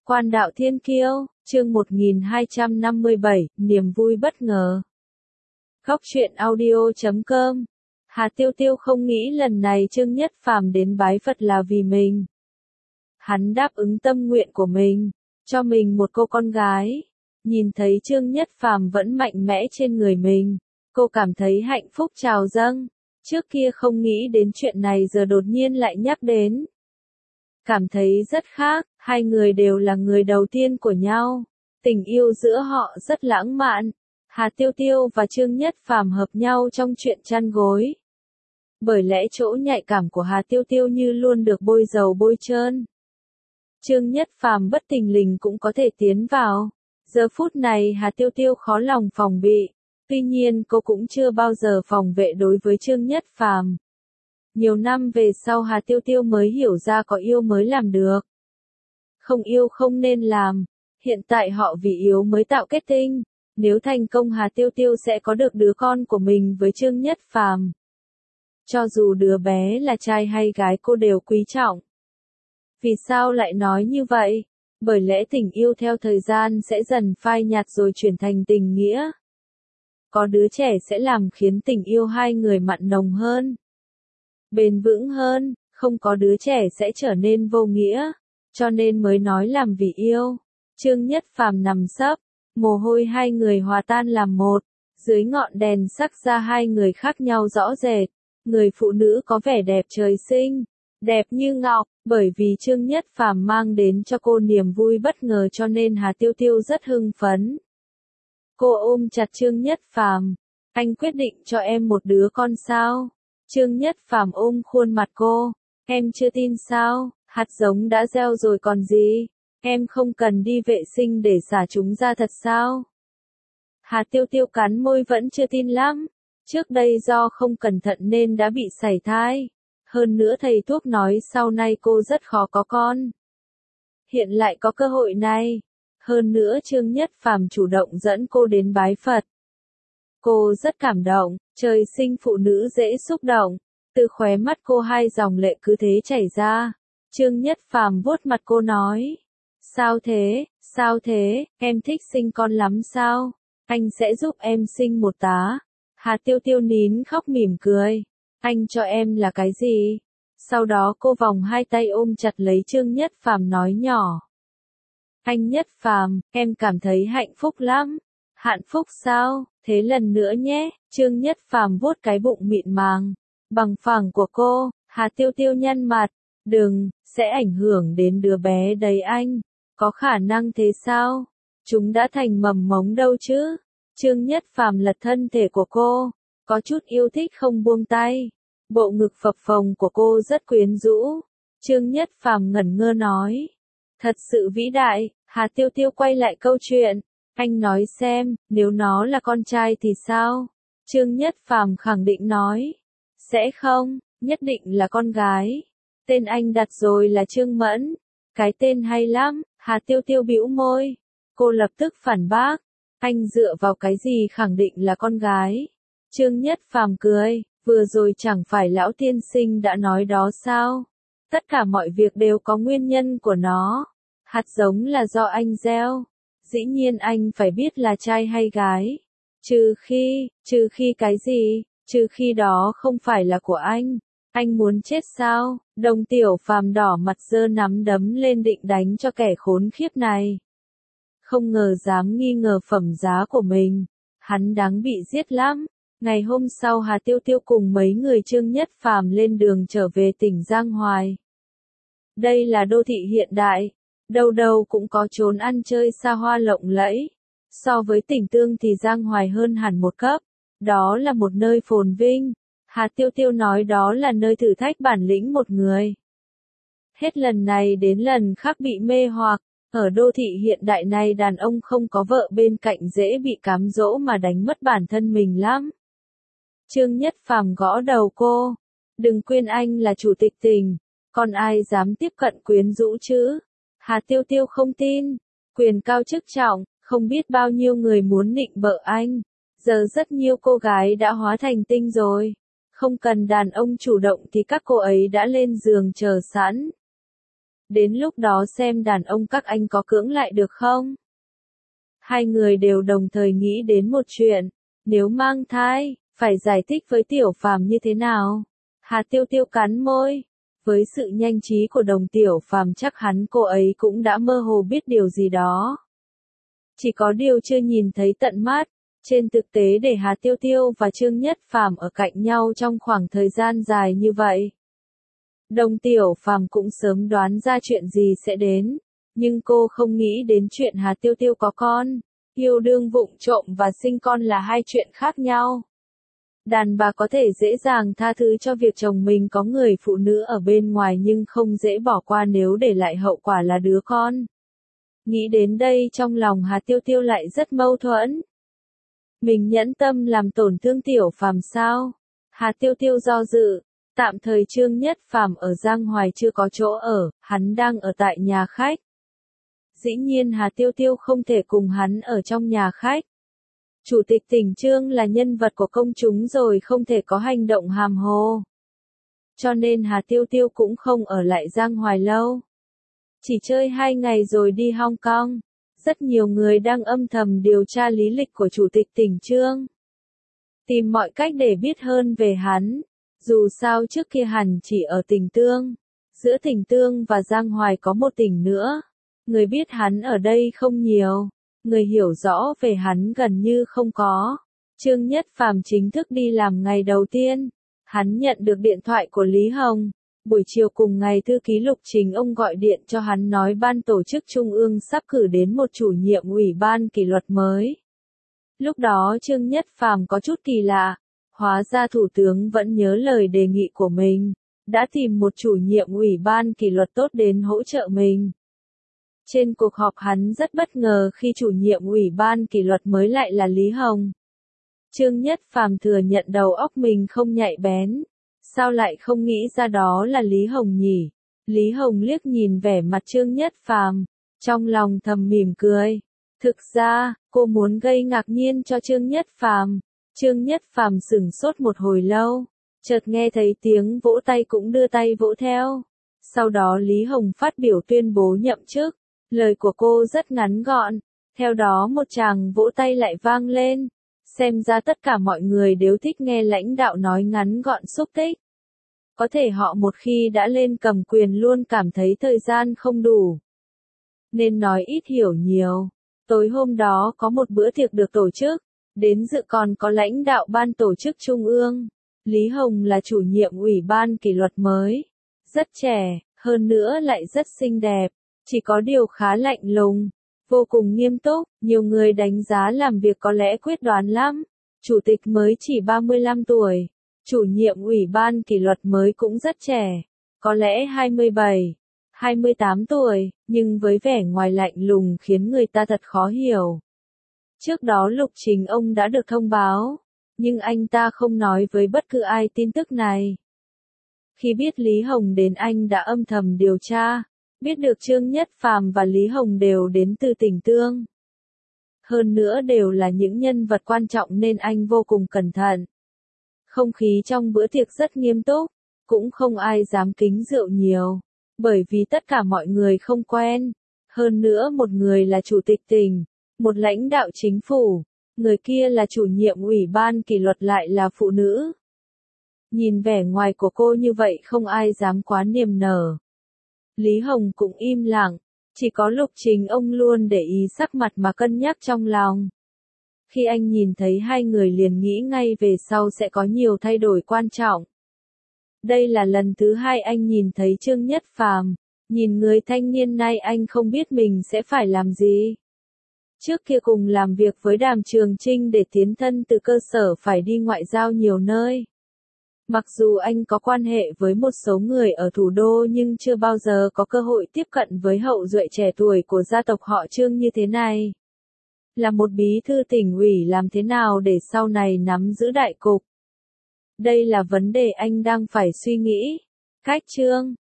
Quan đạo thiên kiêu, chương 1257, niềm vui bất ngờ. Góc truyện audio.com. Hà Tiêu Tiêu không nghĩ lần này Trương Nhất Phàm đến bái Phật là vì mình. Hắn đáp ứng tâm nguyện của mình, cho mình một cô con gái. Nhìn thấy Trương Nhất Phàm vẫn mạnh mẽ trên người mình, cô cảm thấy hạnh phúc trào dâng. Trước kia không nghĩ đến chuyện này giờ đột nhiên lại nhắc đến. Cảm thấy rất khác, hai người đều là người đầu tiên của nhau. Tình yêu giữa họ rất lãng mạn. Hà Tiêu Tiêu và Trương Nhất Phàm hợp nhau trong chuyện chăn gối. Bởi lẽ chỗ nhạy cảm của Hà Tiêu Tiêu như luôn được bôi dầu bôi trơn. Trương Nhất Phàm bất thình lình cũng có thể tiến vào. Giờ phút này Hà Tiêu Tiêu khó lòng phòng bị. Tuy nhiên cô cũng chưa bao giờ phòng vệ đối với Trương Nhất Phàm. Nhiều năm về sau Hà Tiêu Tiêu mới hiểu ra có yêu mới làm được. Không yêu không nên làm. Hiện tại họ vì yêu mới tạo kết tinh. Nếu thành công Hà Tiêu Tiêu sẽ có được đứa con của mình với Trương Nhất Phàm. Cho dù đứa bé là trai hay gái cô đều quý trọng. Vì sao lại nói như vậy? Bởi lẽ tình yêu theo thời gian sẽ dần phai nhạt rồi chuyển thành tình nghĩa. Có đứa trẻ sẽ làm khiến tình yêu hai người mặn nồng hơn, bền vững hơn, không có đứa trẻ sẽ trở nên vô nghĩa, cho nên mới nói làm vì yêu. Trương Nhất Phàm nằm sấp, mồ hôi hai người hòa tan làm một, dưới ngọn đèn sắc ra hai người khác nhau rõ rệt. Người phụ nữ có vẻ đẹp trời sinh, đẹp như ngọc, bởi vì Trương Nhất Phàm mang đến cho cô niềm vui bất ngờ cho nên Hà Tiêu Tiêu rất hưng phấn. Cô ôm chặt Trương Nhất Phàm, anh quyết định cho em một đứa con sao? Trương Nhất Phàm ôm khuôn mặt cô, em chưa tin sao, hạt giống đã gieo rồi còn gì, em không cần đi vệ sinh để xả chúng ra thật sao? Hà Tiêu Tiêu cắn môi vẫn chưa tin lắm, trước đây do không cẩn thận nên đã bị sảy thai, hơn nữa thầy thuốc nói sau này cô rất khó có con. Hiện lại có cơ hội này, hơn nữa Trương Nhất Phàm chủ động dẫn cô đến bái Phật. Cô rất cảm động, trời sinh phụ nữ dễ xúc động, từ khóe mắt cô hai dòng lệ cứ thế chảy ra. Trương Nhất Phàm vuốt mặt cô nói, sao thế, em thích sinh con lắm sao, anh sẽ giúp em sinh một tá. Hà Tiêu Tiêu nín khóc mỉm cười, anh cho em là cái gì? Sau đó cô vòng hai tay ôm chặt lấy Trương Nhất Phàm nói nhỏ. Anh Nhất Phàm, em cảm thấy hạnh phúc lắm. Hạnh phúc sao? Thế lần nữa nhé. Trương Nhất Phàm vuốt cái bụng mịn màng, bằng phẳng của cô. Hà Tiêu Tiêu nhăn mặt. Đừng, sẽ ảnh hưởng đến đứa bé đấy anh. Có khả năng thế sao? Chúng đã thành mầm mống đâu chứ? Trương Nhất Phàm lật thân thể của cô, có chút yêu thích không buông tay. Bộ ngực phập phồng của cô rất quyến rũ. Trương Nhất Phàm ngẩn ngơ nói. Thật sự vĩ đại. Hà Tiêu Tiêu quay lại câu chuyện. Anh nói xem, nếu nó là con trai thì sao? Trương Nhất Phàm khẳng định nói. Sẽ không, nhất định là con gái. Tên anh đặt rồi là Trương Mẫn. Cái tên hay lắm. Hà Tiêu Tiêu bĩu môi. Cô lập tức phản bác. Anh dựa vào cái gì khẳng định là con gái? Trương Nhất Phàm cười. Vừa rồi chẳng phải lão tiên sinh đã nói đó sao? Tất cả mọi việc đều có nguyên nhân của nó. Hạt giống là do anh gieo. Dĩ nhiên anh phải biết là trai hay gái. Trừ khi cái gì? Trừ khi đó không phải là của anh. Anh muốn chết sao? Đồng Tiểu Phàm đỏ mặt giơ nắm đấm lên định đánh cho kẻ khốn khiếp này. Không ngờ dám nghi ngờ phẩm giá của mình. Hắn đáng bị giết lắm. Ngày hôm sau Hà Tiêu Tiêu cùng mấy người Trương Nhất Phàm lên đường trở về tỉnh Giang Hoài. Đây là đô thị hiện đại, đâu đâu cũng có chốn ăn chơi xa hoa lộng lẫy. So với tỉnh Tương thì Giang Hoài hơn hẳn một cấp, đó là một nơi phồn vinh. Hà Tiêu Tiêu nói đó là nơi thử thách bản lĩnh một người. Hết lần này đến lần khác bị mê hoặc, ở đô thị hiện đại này đàn ông không có vợ bên cạnh dễ bị cám dỗ mà đánh mất bản thân mình lắm. Trương Nhất Phàm gõ đầu cô, đừng quên anh là chủ tịch tỉnh, còn ai dám tiếp cận quyến rũ chứ? Hà Tiêu Tiêu không tin, quyền cao chức trọng, không biết bao nhiêu người muốn nịnh bợ anh, giờ rất nhiều cô gái đã hóa thành tinh rồi, không cần đàn ông chủ động thì các cô ấy đã lên giường chờ sẵn. Đến lúc đó xem đàn ông các anh có cưỡng lại được không? Hai người đều đồng thời nghĩ đến một chuyện, nếu mang thai, phải giải thích với Tiểu Phàm như thế nào? Hà Tiêu Tiêu cắn môi, với sự nhanh trí của Đồng Tiểu Phàm chắc hắn cô ấy cũng đã mơ hồ biết điều gì đó. Chỉ có điều chưa nhìn thấy tận mắt. Trên thực tế để Hà Tiêu Tiêu và Trương Nhất Phàm ở cạnh nhau trong khoảng thời gian dài như vậy, Đồng Tiểu Phàm cũng sớm đoán ra chuyện gì sẽ đến, nhưng cô không nghĩ đến chuyện Hà Tiêu Tiêu có con. Yêu đương vụng trộm và sinh con là hai chuyện khác nhau. Đàn bà có thể dễ dàng tha thứ cho việc chồng mình có người phụ nữ ở bên ngoài nhưng không dễ bỏ qua nếu để lại hậu quả là đứa con. Nghĩ đến đây trong lòng Hà Tiêu Tiêu lại rất mâu thuẫn. Mình nhẫn tâm làm tổn thương Tiểu Phàm sao? Hà Tiêu Tiêu do dự. Tạm thời Trương Nhất Phàm ở Giang Hoài chưa có chỗ ở, hắn đang ở tại nhà khách. Dĩ nhiên Hà Tiêu Tiêu không thể cùng hắn ở trong nhà khách. Chủ tịch tỉnh Trương là nhân vật của công chúng rồi không thể có hành động hàm hồ. Cho nên Hà Tiêu Tiêu cũng không ở lại Giang Hoài lâu. Chỉ chơi 2 ngày rồi đi Hong Kong. Rất nhiều người đang âm thầm điều tra lý lịch của Chủ tịch tỉnh Trương. Tìm mọi cách để biết hơn về hắn. Dù sao trước kia hẳn chỉ ở tỉnh Tương. Giữa tỉnh Tương và Giang Hoài có một tỉnh nữa. Người biết hắn ở đây không nhiều. Người hiểu rõ về hắn gần như không có. Trương Nhất Phàm chính thức đi làm ngày đầu tiên. Hắn nhận được điện thoại của Lý Hồng. Buổi chiều cùng ngày thư ký Lục Trình ông gọi điện cho hắn nói ban tổ chức Trung ương sắp cử đến một chủ nhiệm ủy ban kỷ luật mới. Lúc đó Trương Nhất Phàm có chút kỳ lạ. Hóa ra Thủ tướng vẫn nhớ lời đề nghị của mình. Đã tìm một chủ nhiệm ủy ban kỷ luật tốt đến hỗ trợ mình. Trên cuộc họp hắn rất bất ngờ khi chủ nhiệm ủy ban kỷ luật mới lại là Lý Hồng. Trương Nhất Phàm thừa nhận đầu óc mình không nhạy bén. Sao lại không nghĩ ra đó là Lý Hồng nhỉ? Lý Hồng liếc nhìn vẻ mặt Trương Nhất Phàm, trong lòng thầm mỉm cười. Thực ra, cô muốn gây ngạc nhiên cho Trương Nhất Phàm. Trương Nhất Phàm sửng sốt một hồi lâu, chợt nghe thấy tiếng vỗ tay cũng đưa tay vỗ theo. Sau đó Lý Hồng phát biểu tuyên bố nhậm chức. Lời của cô rất ngắn gọn, theo đó một tràng vỗ tay lại vang lên. Xem ra tất cả mọi người đều thích nghe lãnh đạo nói ngắn gọn xúc tích. Có thể họ một khi đã lên cầm quyền luôn cảm thấy thời gian không đủ. Nên nói ít hiểu nhiều. Tối hôm đó có một bữa tiệc được tổ chức, đến dự còn có lãnh đạo ban tổ chức Trung ương. Lý Hồng là chủ nhiệm ủy ban kỷ luật mới. Rất trẻ, hơn nữa lại rất xinh đẹp. Chỉ có điều khá lạnh lùng, vô cùng nghiêm túc, nhiều người đánh giá làm việc có lẽ quyết đoán lắm. Chủ tịch mới chỉ 35 tuổi, chủ nhiệm ủy ban kỷ luật mới cũng rất trẻ, có lẽ 27, 28 tuổi, nhưng với vẻ ngoài lạnh lùng khiến người ta thật khó hiểu. Trước đó Lục Trình ông đã được thông báo, nhưng anh ta không nói với bất cứ ai tin tức này. Khi biết Lý Hồng đến anh đã âm thầm điều tra. Biết được Trương Nhất Phàm và Lý Hồng đều đến từ tỉnh Tương. Hơn nữa đều là những nhân vật quan trọng nên anh vô cùng cẩn thận. Không khí trong bữa tiệc rất nghiêm túc, cũng không ai dám kính rượu nhiều, bởi vì tất cả mọi người không quen. Hơn nữa một người là chủ tịch tỉnh, một lãnh đạo chính phủ, người kia là chủ nhiệm ủy ban kỷ luật lại là phụ nữ. Nhìn vẻ ngoài của cô như vậy không ai dám quá niềm nở. Lý Hồng cũng im lặng, chỉ có Lục Trình ông luôn để ý sắc mặt mà cân nhắc trong lòng. Khi anh nhìn thấy hai người liền nghĩ ngay về sau sẽ có nhiều thay đổi quan trọng. Đây là lần thứ hai anh nhìn thấy Trương Nhất Phàm, nhìn người thanh niên này anh không biết mình sẽ phải làm gì. Trước kia cùng làm việc với Đàm Trường Trinh để tiến thân từ cơ sở phải đi ngoại giao nhiều nơi. Mặc dù anh có quan hệ với một số người ở thủ đô nhưng chưa bao giờ có cơ hội tiếp cận với hậu duệ trẻ tuổi của gia tộc họ Trương như thế này. Là một bí thư tỉnh ủy làm thế nào để sau này nắm giữ đại cục? Đây là vấn đề anh đang phải suy nghĩ. Cách Trương